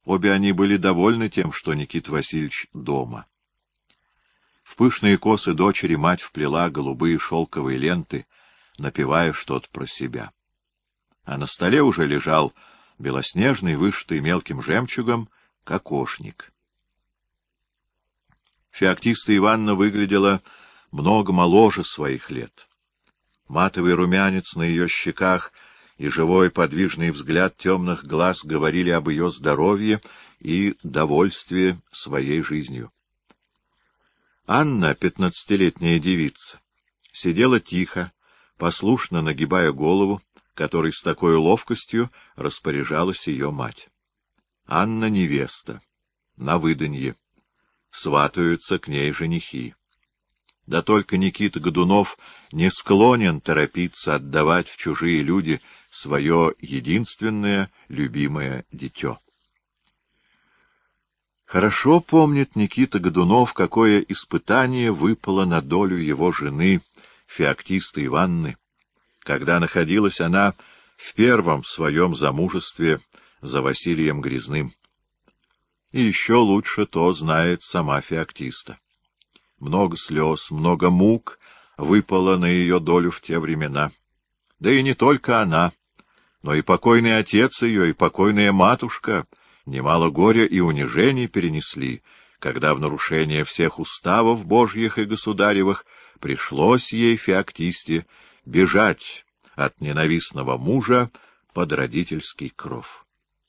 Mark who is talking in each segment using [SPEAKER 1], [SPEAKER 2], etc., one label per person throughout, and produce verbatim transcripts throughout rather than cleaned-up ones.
[SPEAKER 1] Обе они были довольны тем, что Никита Васильевич дома. В пышные косы дочери мать вплела голубые шелковые ленты, напевая что-то про себя. А на столе уже лежал белоснежный, вышитый мелким жемчугом, кокошник. Феоктиста Ивановна выглядела много моложе своих лет. Матовый румянец на ее щеках и живой подвижный взгляд темных глаз говорили об ее здоровье и довольстве своей жизнью. Анна, пятнадцатилетняя девица, сидела тихо, послушно нагибая голову, которой с такой ловкостью распоряжалась ее мать. Анна — невеста, на выданье, сватаются к ней женихи. Да только Никита Годунов не склонен торопиться отдавать в чужие люди свое единственное любимое дитё. Хорошо помнит Никита Годунов, какое испытание выпало на долю его жены, Феоктисты Ивановны, когда находилась она в первом своем замужестве за Василием Грязным. И еще лучше то знает сама Феоктиста. Много слез, много мук выпало на ее долю в те времена. Да и не только она, но и покойный отец ее, и покойная матушка немало горя и унижений перенесли, когда в нарушение всех уставов божьих и государевых пришлось ей, Феоктисте, бежать от ненавистного мужа под родительский кров.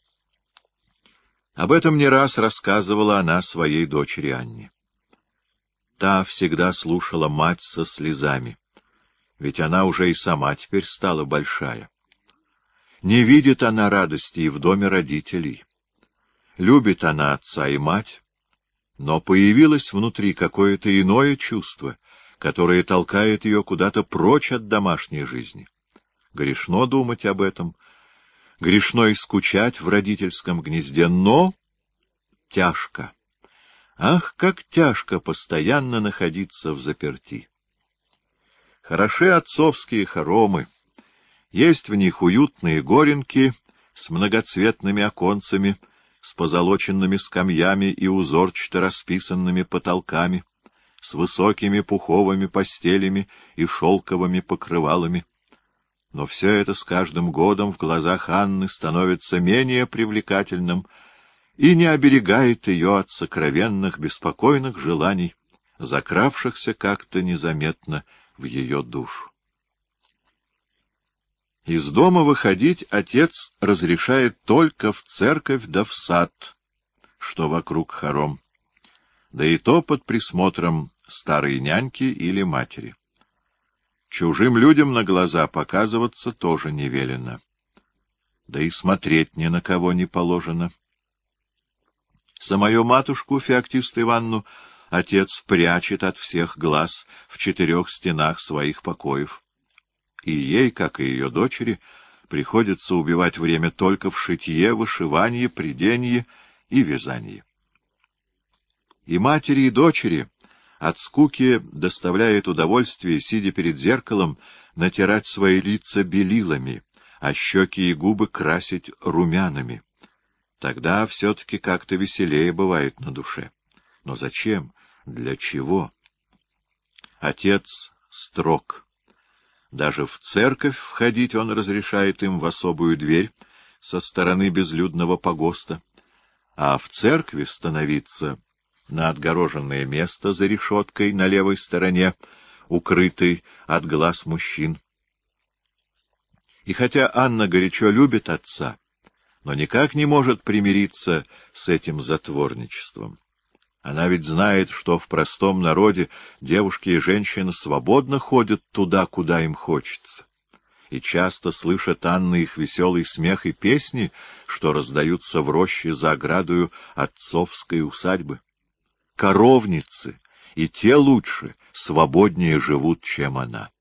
[SPEAKER 1] Об этом не раз рассказывала она своей дочери Анне. Та всегда слушала мать со слезами, ведь она уже и сама теперь стала большая. Не видит она радости и в доме родителей. Любит она отца и мать, но появилось внутри какое-то иное чувство, которое толкает ее куда-то прочь от домашней жизни. Грешно думать об этом, грешно и скучать в родительском гнезде, но тяжко. Ах, как тяжко постоянно находиться в заперти! Хороши отцовские хоромы, есть в них уютные горенки с многоцветными оконцами, с позолоченными скамьями и узорчато расписанными потолками, с высокими пуховыми постелями и шелковыми покрывалами. Но все это с каждым годом в глазах Анны становится менее привлекательным и не оберегает ее от сокровенных беспокойных желаний, закравшихся как-то незаметно в ее душу. Из дома выходить отец разрешает только в церковь да в сад, что вокруг хором, да и то под присмотром старой няньки или матери. Чужим людям на глаза показываться тоже не велено, да и смотреть ни на кого не положено. Самую матушку Феоктисту Ивановну отец прячет от всех глаз в четырех стенах своих покоев. И ей, как и ее дочери, приходится убивать время только в шитье, вышивании, пряденье и вязании. И матери, и дочери от скуки доставляет удовольствие, сидя перед зеркалом, натирать свои лица белилами, а щеки и губы красить румянами. Тогда все-таки как-то веселее бывает на душе. Но зачем? Для чего? Отец строг. Даже в церковь входить он разрешает им в особую дверь со стороны безлюдного погоста, а в церкви становиться на отгороженное место за решеткой на левой стороне, укрытой от глаз мужчин. И хотя Анна горячо любит отца, но никак не может примириться с этим затворничеством. Она ведь знает, что в простом народе девушки и женщины свободно ходят туда, куда им хочется. И часто слышат Анна их веселый смех и песни, что раздаются в роще за оградою отцовской усадьбы. Коровницы, и те лучше, свободнее живут, чем она.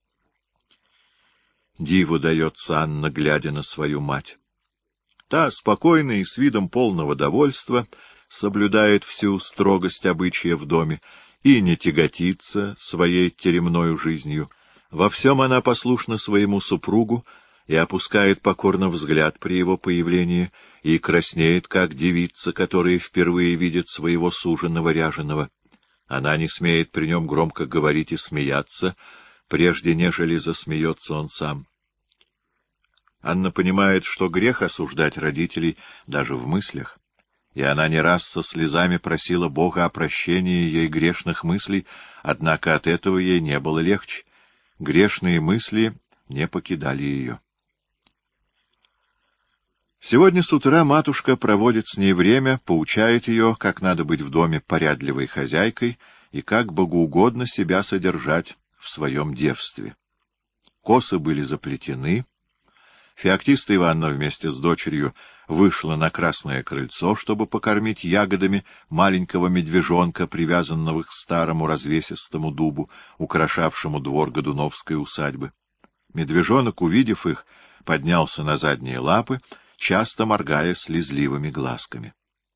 [SPEAKER 1] Диву дается Анна, глядя на свою мать. Та, спокойная и с видом полного довольства, соблюдает всю строгость обычая в доме и не тяготится своей теремною жизнью. Во всем она послушна своему супругу и опускает покорно взгляд при его появлении, и краснеет, как девица, которая впервые видит своего суженого ряженого. Она не смеет при нем громко говорить и смеяться, прежде нежели засмеется он сам. Анна понимает, что грех осуждать родителей даже в мыслях, и она не раз со слезами просила Бога о прощении ей грешных мыслей, однако от этого ей не было легче. Грешные мысли не покидали ее. Сегодня с утра матушка проводит с ней время, поучает ее, как надо быть в доме порядливой хозяйкой и как богоугодно себя содержать в своем девстве. Косы были заплетены. Феоктиста Ивановна вместе с дочерью вышла на красное крыльцо, чтобы покормить ягодами маленького медвежонка, привязанного к старому развесистому дубу, украшавшему двор Годуновской усадьбы. Медвежонок, увидев их, поднялся на задние лапы, часто моргая слезливыми глазками.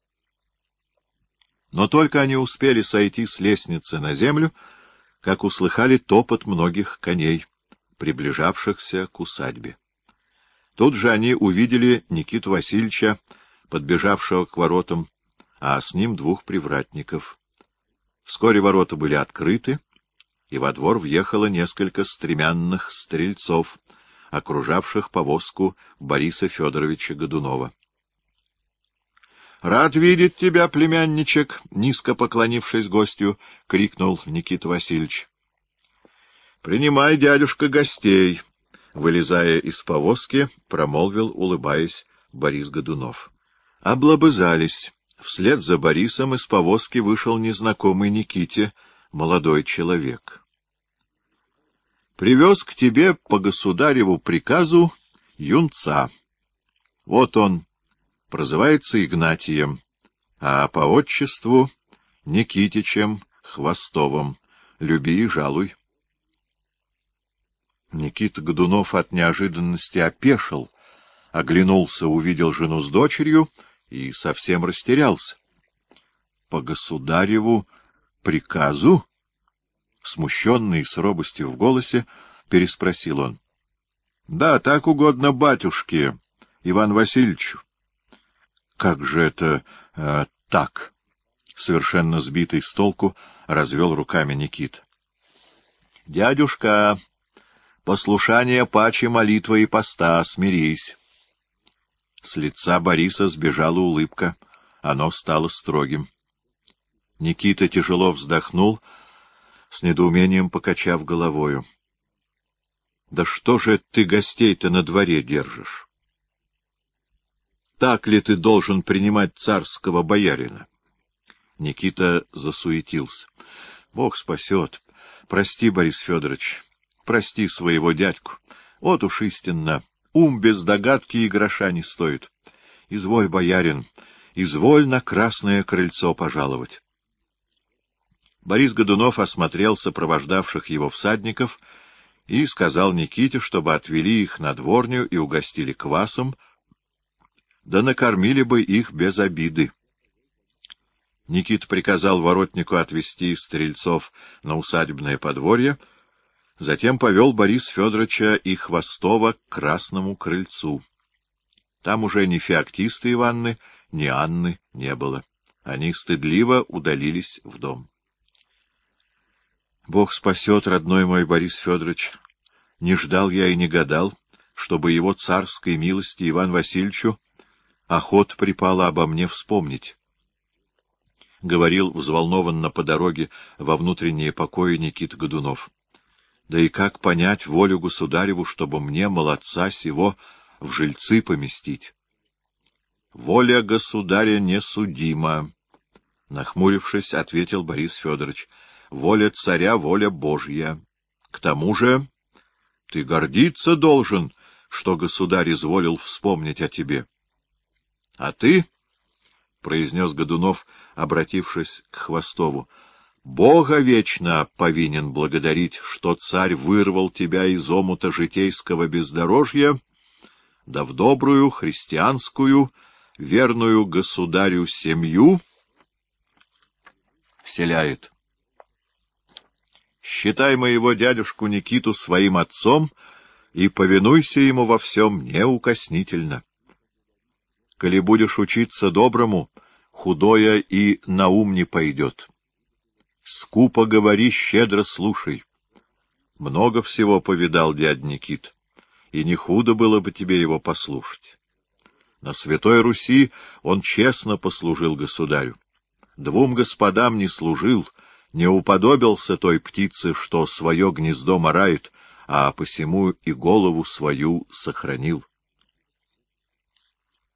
[SPEAKER 1] Но только они успели сойти с лестницы на землю, как услыхали топот многих коней, приближавшихся к усадьбе. Тут же они увидели Никиту Васильевича, подбежавшего к воротам, а с ним двух привратников. Вскоре ворота были открыты, и во двор въехало несколько стремянных стрельцов, окружавших повозку Бориса Федоровича Годунова. — Рад видеть тебя, племянничек! — низко поклонившись гостю, крикнул Никита Васильевич. — Принимай, дядюшка, гостей! — вылезая из повозки, промолвил, улыбаясь, Борис Годунов. Облобызались. Вслед за Борисом из повозки вышел незнакомый Никите молодой человек. — Привез к тебе по государеву приказу юнца. Вот он, прозывается Игнатием, а по отчеству Никитичем Хвостовым. Люби и жалуй. Никита Годунов от неожиданности опешил, оглянулся, увидел жену с дочерью и совсем растерялся. — По государеву приказу? Смущенный, с робостью в голосе, переспросил он. — Да, так угодно батюшке, Иван Васильевичу. — Как же это э, так? — совершенно сбитый с толку развел руками Никита. — Дядюшка, послушание паче молитва и поста, смирись. С лица Бориса сбежала улыбка, оно стало строгим. Никита тяжело вздохнул, с недоумением покачав головою. — Да что же ты гостей-то на дворе держишь? Так ли ты должен принимать царского боярина? Никита засуетился. — Бог спасет. Прости, Борис Федорович, прости своего дядьку. Вот уж истинно, ум без догадки и гроша не стоит. Изволь, боярин, изволь на красное крыльцо пожаловать. Борис Годунов осмотрел сопровождавших его всадников и сказал Никите, чтобы отвели их на дворню и угостили квасом, да накормили бы их без обиды. Никита приказал воротнику отвести стрельцов на усадебное подворье, затем повел Бориса Федоровича и Хвостова к красному крыльцу. Там уже ни Феоктисты Ивановны, ни Анны не было. Они стыдливо удалились в дом. Бог спасет, родной мой Борис Федорович. Не ждал я и не гадал, чтобы его царской милости Иван Васильевичу охота припала обо мне вспомнить. Говорил взволнованно по дороге во внутренние покои Никита Годунов. Да и как понять волю государеву, чтобы мне, молодца сего, в жильцы поместить? Воля государя несудима, — нахмурившись, ответил Борис Федорович. Воля царя — воля Божья. К тому же ты гордиться должен, что государь изволил вспомнить о тебе. — А ты, — произнес Годунов, обратившись к Хвостову, — Бога вечно повинен благодарить, что царь вырвал тебя из омута житейского бездорожья, да в добрую христианскую, верную государю семью вселяет. Считай моего дядюшку Никиту своим отцом и повинуйся ему во всем неукоснительно. Коли будешь учиться доброму, худое и на ум не пойдет. Скупо говори, щедро слушай. Много всего повидал дядь Никит, и не худо было бы тебе его послушать. На Святой Руси он честно послужил государю. Двум господам не служил, не уподобился той птице, что свое гнездо марает, а посему и голову свою сохранил.